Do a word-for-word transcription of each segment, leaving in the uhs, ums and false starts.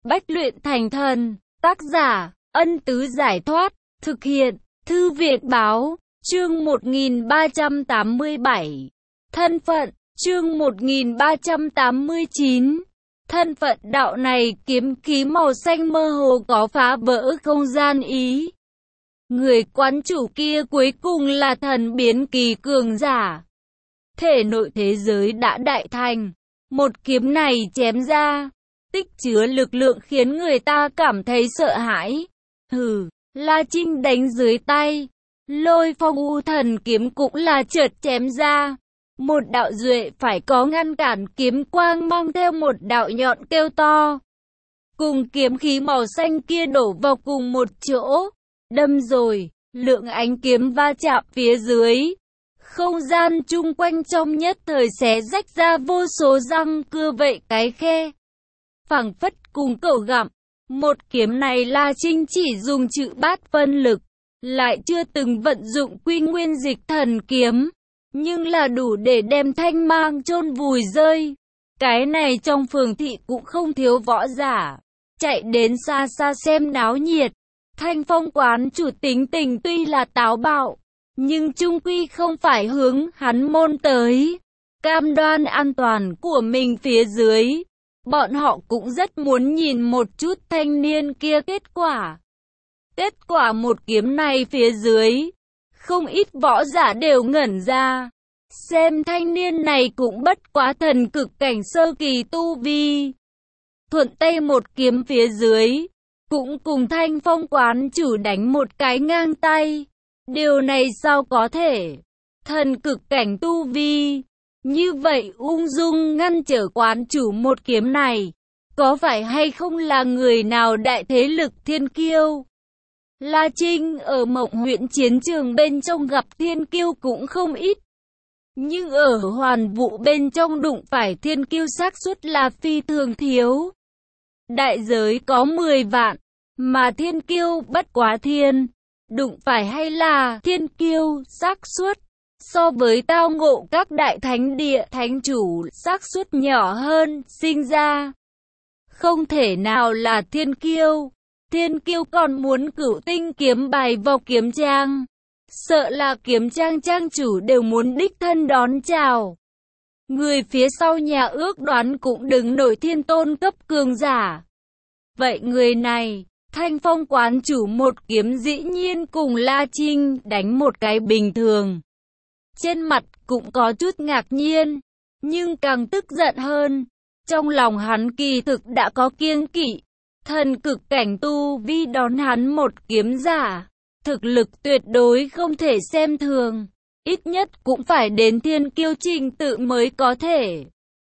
Bách luyện thành thần. Tác giả, Ân Tứ Giải Thoát. Thực hiện, Thư viện Báo. Chương một nghìn ba trăm tám mươi bảy. Thân phận. Chương một nghìn ba trăm tám mươi chín. Thân phận. Đạo này kiếm khí màu xanh mơ hồ có phá vỡ không gian ý. Người quán chủ kia cuối cùng là thần biến kỳ cường giả. Thể nội thế giới đã đại thành. Một kiếm này chém ra, tích chứa lực lượng khiến người ta cảm thấy sợ hãi. Hừ, La Trinh đánh dưới tay. Lôi phong u thần kiếm cũng là chợt chém ra. Một đạo duệ phải có ngăn cản kiếm quang mang theo một đạo nhọn kêu to. Cùng kiếm khí màu xanh kia đổ vào cùng một chỗ. Đâm rồi, lượng ánh kiếm va chạm phía dưới. Không gian chung quanh trong nhất thời xé rách ra vô số răng cưa vậy cái khe. Phảng phất cùng cậu gặm. Một kiếm này La Trinh chỉ dùng chữ bát phân lực. Lại chưa từng vận dụng quy nguyên dịch thần kiếm. Nhưng là đủ để đem thanh mang chôn vùi rơi. Cái này trong phường thị cũng không thiếu võ giả. Chạy đến xa xa xem náo nhiệt. Thanh Phong quán chủ tính tình tuy là táo bạo. Nhưng chung quy không phải hướng hắn môn tới. Cam đoan an toàn của mình phía dưới. Bọn họ cũng rất muốn nhìn một chút thanh niên kia kết quả. Kết quả một kiếm này phía dưới. Không ít võ giả đều ngẩn ra. Xem thanh niên này cũng bất quá thần cực cảnh sơ kỳ tu vi. Thuận tay một kiếm phía dưới. Cũng cùng Thanh Phong quán chủ đánh một cái ngang tay. Điều này sao có thể? Thần cực cảnh tu vi. Như vậy ung dung ngăn trở quán chủ một kiếm này. Có phải hay không là người nào đại thế lực thiên kiêu? La Trinh ở Mộng huyện chiến trường bên trong gặp thiên kiêu cũng không ít. Nhưng ở hoàn vụ bên trong đụng phải thiên kiêu xác suất là phi thường thiếu. Đại giới có mười vạn. Mà thiên kiêu bất quá thiên. Đụng phải hay là thiên kiêu xác suất so với tao ngộ các đại thánh địa thánh chủ xác suất nhỏ hơn sinh ra. Không thể nào là thiên kiêu. Thiên kiêu còn muốn cửu tinh kiếm bài vào kiếm trang. Sợ là kiếm trang trang chủ đều muốn đích thân đón chào. Người phía sau nhà ước đoán cũng đứng nổi thiên tôn cấp cường giả. Vậy người này, Thanh Phong quán chủ một kiếm dĩ nhiên cùng La Trinh đánh một cái bình thường. Trên mặt cũng có chút ngạc nhiên, nhưng càng tức giận hơn. Trong lòng hắn kỳ thực đã có kiêng kỵ. Thần cực cảnh tu vi đón hắn một kiếm giả. Thực lực tuyệt đối không thể xem thường. Ít nhất cũng phải đến thiên kiêu trình tự mới có thể.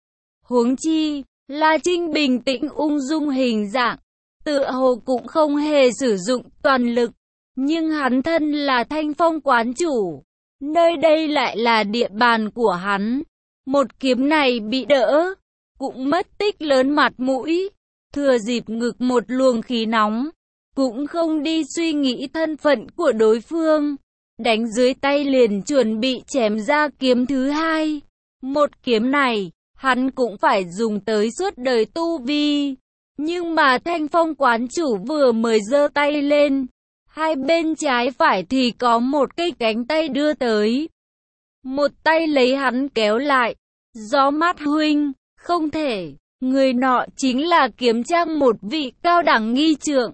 Huống chi, La Trinh bình tĩnh ung dung hình dạng. Tựa hồ cũng không hề sử dụng toàn lực. Nhưng hắn thân là Thanh Phong quán chủ. Nơi đây lại là địa bàn của hắn. Một kiếm này bị đỡ. Cũng mất tích lớn mặt mũi. Thừa dịp ngực một luồng khí nóng. Cũng không đi suy nghĩ thân phận của đối phương. Đánh dưới tay liền chuẩn bị chém ra kiếm thứ hai. Một kiếm này, hắn cũng phải dùng tới suốt đời tu vi. Nhưng mà Thanh Phong quán chủ vừa mới giơ tay lên. Hai bên trái phải thì có một cây cánh tay đưa tới. Một tay lấy hắn kéo lại. Gió mát huynh, không thể. Người nọ chính là kiếm trang một vị cao đẳng nghi trượng.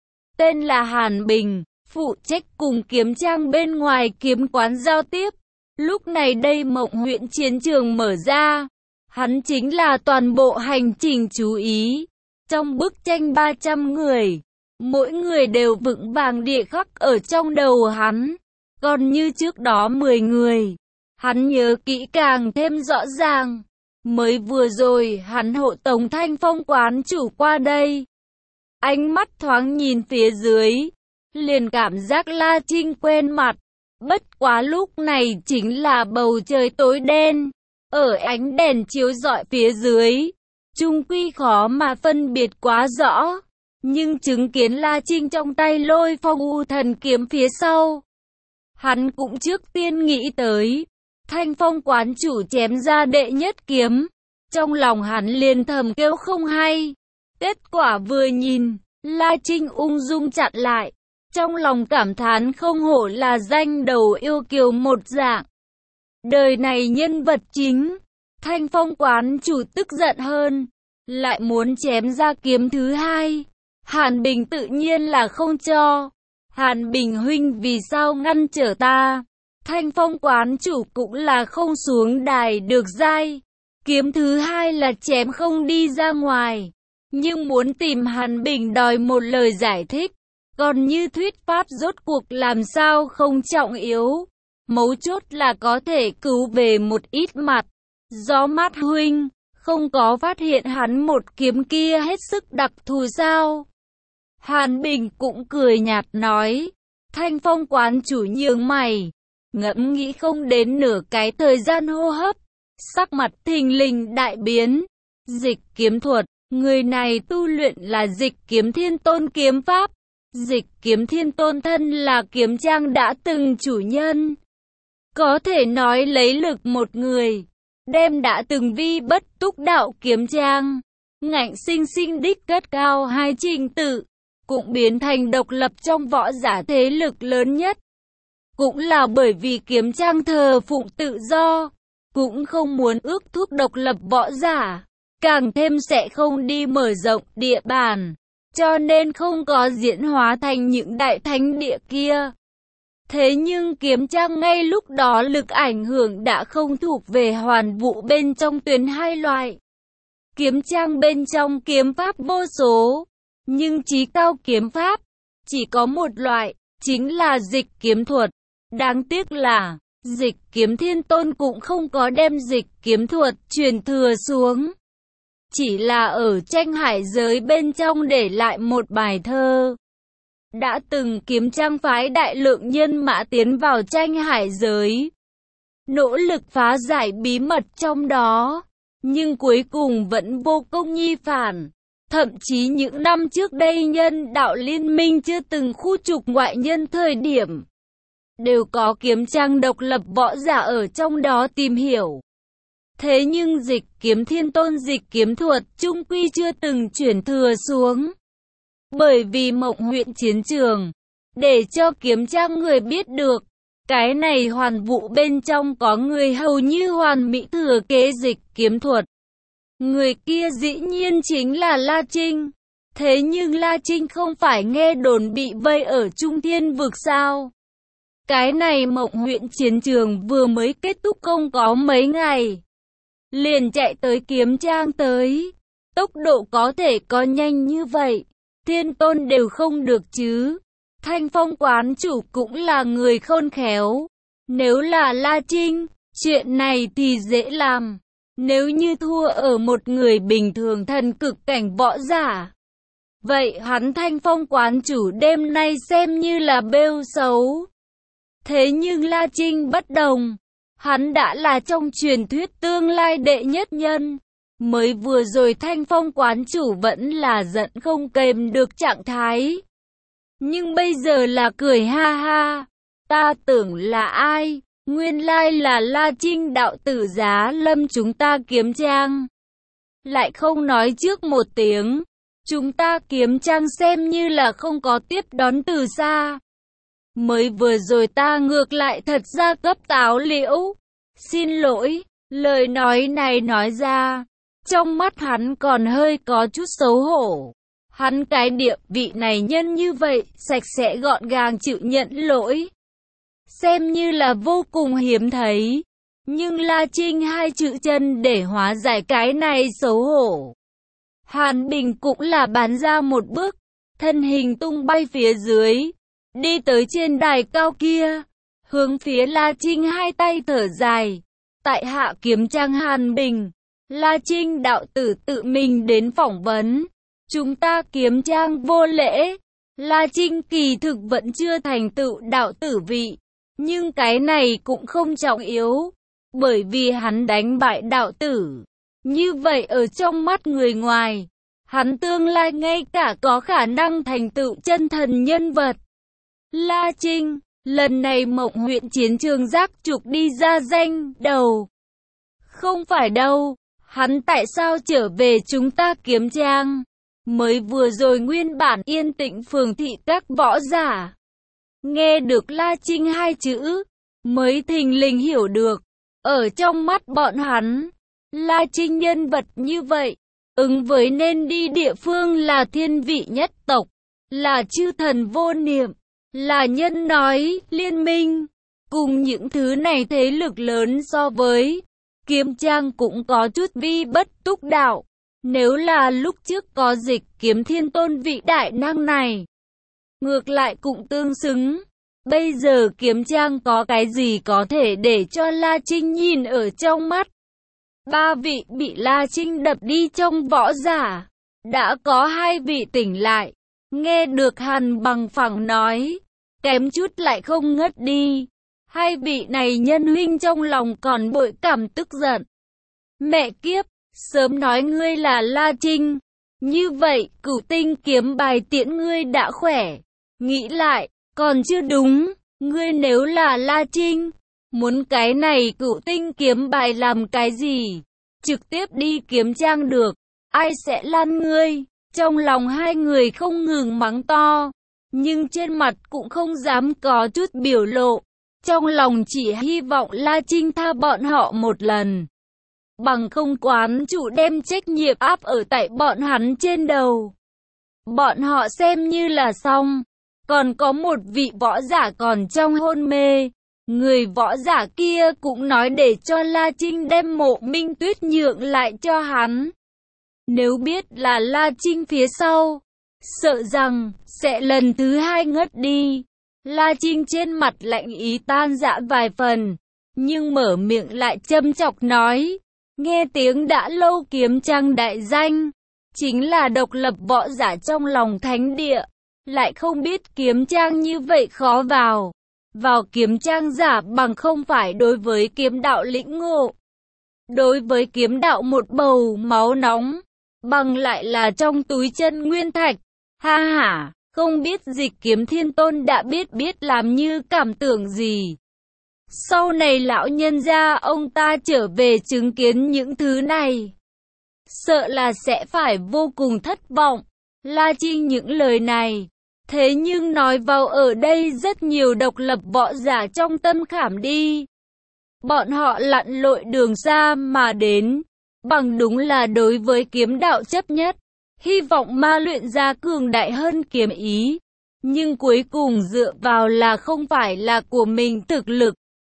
Tên là Hàn Bình, phụ trách cùng kiếm trang bên ngoài kiếm quán giao tiếp. Lúc này đây Mộng huyện chiến trường mở ra. Hắn chính là toàn bộ hành trình chú ý. Trong bức tranh ba trăm người, mỗi người đều vững vàng địa khắc ở trong đầu hắn. Còn như trước đó mười người, hắn nhớ kỹ càng thêm rõ ràng. Mới vừa rồi hắn hộ tống Thanh Phong quán chủ qua đây. Ánh mắt thoáng nhìn phía dưới, liền cảm giác La Trinh quen mặt. Bất quá lúc này chính là bầu trời tối đen. Ở ánh đèn chiếu rọi phía dưới, chung quy khó mà phân biệt quá rõ. Nhưng chứng kiến La Trinh trong tay lôi phong u thần kiếm phía sau, hắn cũng trước tiên nghĩ tới Thanh Phong quán chủ chém ra đệ nhất kiếm. Trong lòng hắn liền thầm kêu không hay. Kết quả vừa nhìn, La Trinh ung dung chặn lại. Trong lòng cảm thán không hổ là danh đầu yêu kiều một dạng. Đời này nhân vật chính. Thanh Phong quán chủ tức giận hơn, lại muốn chém ra kiếm thứ hai. Hàn Bình tự nhiên là không cho. Hàn Bình huynh vì sao ngăn trở ta? Thanh Phong quán chủ cũng là không xuống đài được giai. Kiếm thứ hai là chém không đi ra ngoài. Nhưng muốn tìm Hàn Bình đòi một lời giải thích. Còn như thuyết pháp rốt cuộc làm sao không trọng yếu. Mấu chốt là có thể cứu về một ít mặt. Gió mát huynh, không có phát hiện hắn một kiếm kia hết sức đặc thù sao? Hàn Bình cũng cười nhạt nói. Thanh Phong quán chủ nhướng mày, ngẫm nghĩ không đến nửa cái thời gian hô hấp. Sắc mặt thình lình đại biến. Dịch kiếm thuật, người này tu luyện là dịch kiếm thiên tôn kiếm pháp. Dịch kiếm thiên tôn thân là kiếm trang đã từng chủ nhân. Có thể nói lấy lực một người, đem đã từng vi bất túc đạo kiếm trang, ngạnh sinh sinh đích cất cao hai trình tự, cũng biến thành độc lập trong võ giả thế lực lớn nhất. Cũng là bởi vì kiếm trang thờ phụng tự do, cũng không muốn ước thúc độc lập võ giả, càng thêm sẽ không đi mở rộng địa bàn, cho nên không có diễn hóa thành những đại thánh địa kia. Thế nhưng kiếm trang ngay lúc đó lực ảnh hưởng đã không thuộc về hoàn vũ bên trong tuyến hai loại. Kiếm trang bên trong kiếm pháp vô số, nhưng chí cao kiếm pháp chỉ có một loại, chính là dịch kiếm thuật. Đáng tiếc là, dịch kiếm thiên tôn cũng không có đem dịch kiếm thuật truyền thừa xuống. Chỉ là ở tranh hải giới bên trong để lại một bài thơ. Đã từng kiếm trang phái đại lượng nhân mã tiến vào tranh hải giới, nỗ lực phá giải bí mật trong đó, nhưng cuối cùng vẫn vô công nhi phản. Thậm chí những năm trước đây nhân đạo liên minh chưa từng khu trục ngoại nhân thời điểm, đều có kiếm trang độc lập võ giả ở trong đó tìm hiểu. Thế nhưng dịch kiếm thiên tôn dịch kiếm thuật chung quy chưa từng chuyển thừa xuống. Bởi vì Mộng huyện chiến trường, để cho kiếm trang người biết được, cái này hoàn vũ bên trong có người hầu như hoàn mỹ thừa kế dịch kiếm thuật. Người kia dĩ nhiên chính là La Trinh. Thế nhưng La Trinh không phải nghe đồn bị vây ở Trung Thiên vực sao? Cái này Mộng huyện chiến trường vừa mới kết thúc không có mấy ngày, liền chạy tới kiếm trang tới. Tốc độ có thể có nhanh như vậy, thiên tôn đều không được chứ. Thanh Phong quán chủ cũng là người khôn khéo. Nếu là La Trinh, chuyện này thì dễ làm. Nếu như thua ở một người bình thường thần cực cảnh võ giả, vậy hắn Thanh Phong quán chủ đêm nay xem như là bêu xấu. Thế nhưng La Trinh bất đồng. Hắn đã là trong truyền thuyết tương lai đệ nhất nhân. Mới vừa rồi Thanh Phong quán chủ vẫn là giận không kềm được trạng thái. Nhưng bây giờ là cười ha ha. Ta tưởng là ai? Nguyên lai là La Trinh đạo tử Giá Lâm chúng ta kiếm trang. Lại không nói trước một tiếng. Chúng ta kiếm trang xem như là không có tiếp đón từ xa. Mới vừa rồi ta ngược lại thật ra cấp táo liễu. Xin lỗi, lời nói này nói ra, trong mắt hắn còn hơi có chút xấu hổ. Hắn cái địa vị này nhân như vậy, sạch sẽ gọn gàng chịu nhận lỗi, xem như là vô cùng hiếm thấy. Nhưng La Trinh hai chữ chân để hóa giải cái này xấu hổ. Hàn Bình cũng là bán ra một bước, thân hình tung bay phía dưới, đi tới trên đài cao kia, hướng phía La Trinh hai tay thở dài. Tại hạ kiếm trang Hàn Bình, La Trinh đạo tử tự mình đến phỏng vấn. Chúng ta kiếm trang vô lễ. La Trinh kỳ thực vẫn chưa thành tựu đạo tử vị, nhưng cái này cũng không trọng yếu, bởi vì hắn đánh bại đạo tử. Như vậy ở trong mắt người ngoài, hắn tương lai ngay cả có khả năng thành tựu chân thần nhân vật. La Trinh, lần này Mộng huyện chiến trường giác trục đi ra danh đầu. Không phải đâu, hắn tại sao trở về chúng ta kiếm trang? Mới vừa rồi nguyên bản yên tĩnh phường thị các võ giả. Nghe được La Trinh hai chữ, mới thình lình hiểu được. Ở trong mắt bọn hắn, La Trinh nhân vật như vậy, ứng với nên đi địa phương là thiên vị nhất tộc, là chư thần vô niệm, là nhân nói, liên minh. Cùng những thứ này thế lực lớn so với, Kiếm Trang cũng có chút vi bất túc đạo. Nếu là lúc trước có Dịch Kiếm Thiên Tôn vị đại năng này, ngược lại cũng tương xứng. Bây giờ Kiếm Trang có cái gì có thể để cho La Trinh nhìn ở trong mắt. Ba vị bị La Trinh đập đi trong võ giả, đã có hai vị tỉnh lại. Nghe được Hàn Bằng Phẳng nói, kém chút lại không ngất đi. Hai vị này nhân huynh trong lòng còn bội cảm tức giận. Mẹ kiếp, sớm nói ngươi là La Trinh. Như vậy, Cửu Tinh kiếm bài tiễn ngươi đã khỏe. Nghĩ lại, còn chưa đúng, ngươi nếu là La Trinh, muốn cái này Cửu Tinh kiếm bài làm cái gì? Trực tiếp đi Kiếm Trang được, ai sẽ lan ngươi? Trong lòng hai người không ngừng mắng to, nhưng trên mặt cũng không dám có chút biểu lộ. Trong lòng chỉ hy vọng La Trinh tha bọn họ một lần. Bằng không quán chủ đem trách nhiệm áp ở tại bọn hắn trên đầu. Bọn họ xem như là xong. Còn có một vị võ giả còn trong hôn mê. Người võ giả kia cũng nói để cho La Trinh đem Mộ Minh Tuyết nhượng lại cho hắn. Nếu biết là La Trinh phía sau, sợ rằng sẽ lần thứ hai ngất đi. La Trinh trên mặt lạnh ý tan rã vài phần, nhưng mở miệng lại châm chọc nói, nghe tiếng đã lâu Kiếm Trang đại danh, chính là độc lập võ giả trong lòng thánh địa, lại không biết Kiếm Trang như vậy khó vào. Vào Kiếm Trang giả bằng không phải đối với kiếm đạo lĩnh ngộ, đối với kiếm đạo một bầu máu nóng, bằng lại là trong túi chân nguyên thạch. Ha ha, không biết Dịch Kiếm Thiên Tôn đã biết biết làm như cảm tưởng gì. Sau này lão nhân gia ông ta trở về chứng kiến những thứ này, sợ là sẽ phải vô cùng thất vọng. La Trinh những lời này, thế nhưng nói vào ở đây rất nhiều độc lập võ giả trong tâm khảm đi. Bọn họ lặn lội đường xa mà đến, bằng đúng là đối với kiếm đạo chấp nhất, hy vọng ma luyện ra cường đại hơn kiếm ý. Nhưng cuối cùng dựa vào là không phải là của mình thực lực,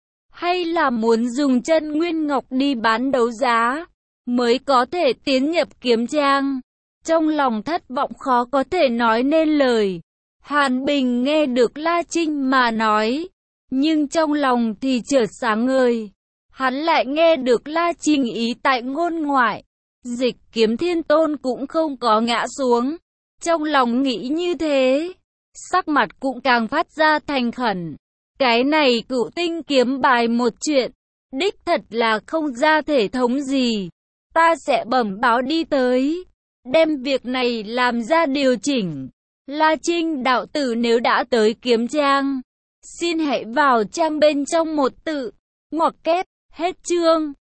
hay là muốn dùng chân nguyên ngọc đi bán đấu giá, mới có thể tiến nhập Kiếm Trang. Trong lòng thất vọng khó có thể nói nên lời. Hàn Bình nghe được La Trinh mà nói, nhưng trong lòng thì chợt sáng ngời. Hắn lại nghe được La Trinh ý tại ngôn ngoại, Dịch Kiếm Thiên Tôn cũng không có ngã xuống. Trong lòng nghĩ như thế, sắc mặt cũng càng phát ra thành khẩn. Cái này Cửu Tinh kiếm bài một chuyện, đích thật là không ra thể thống gì. Ta sẽ bẩm báo đi tới, đem việc này làm ra điều chỉnh. La Trinh đạo tử nếu đã tới Kiếm Trang, xin hãy vào trang bên trong một tự, ngoặc kép, hết chương.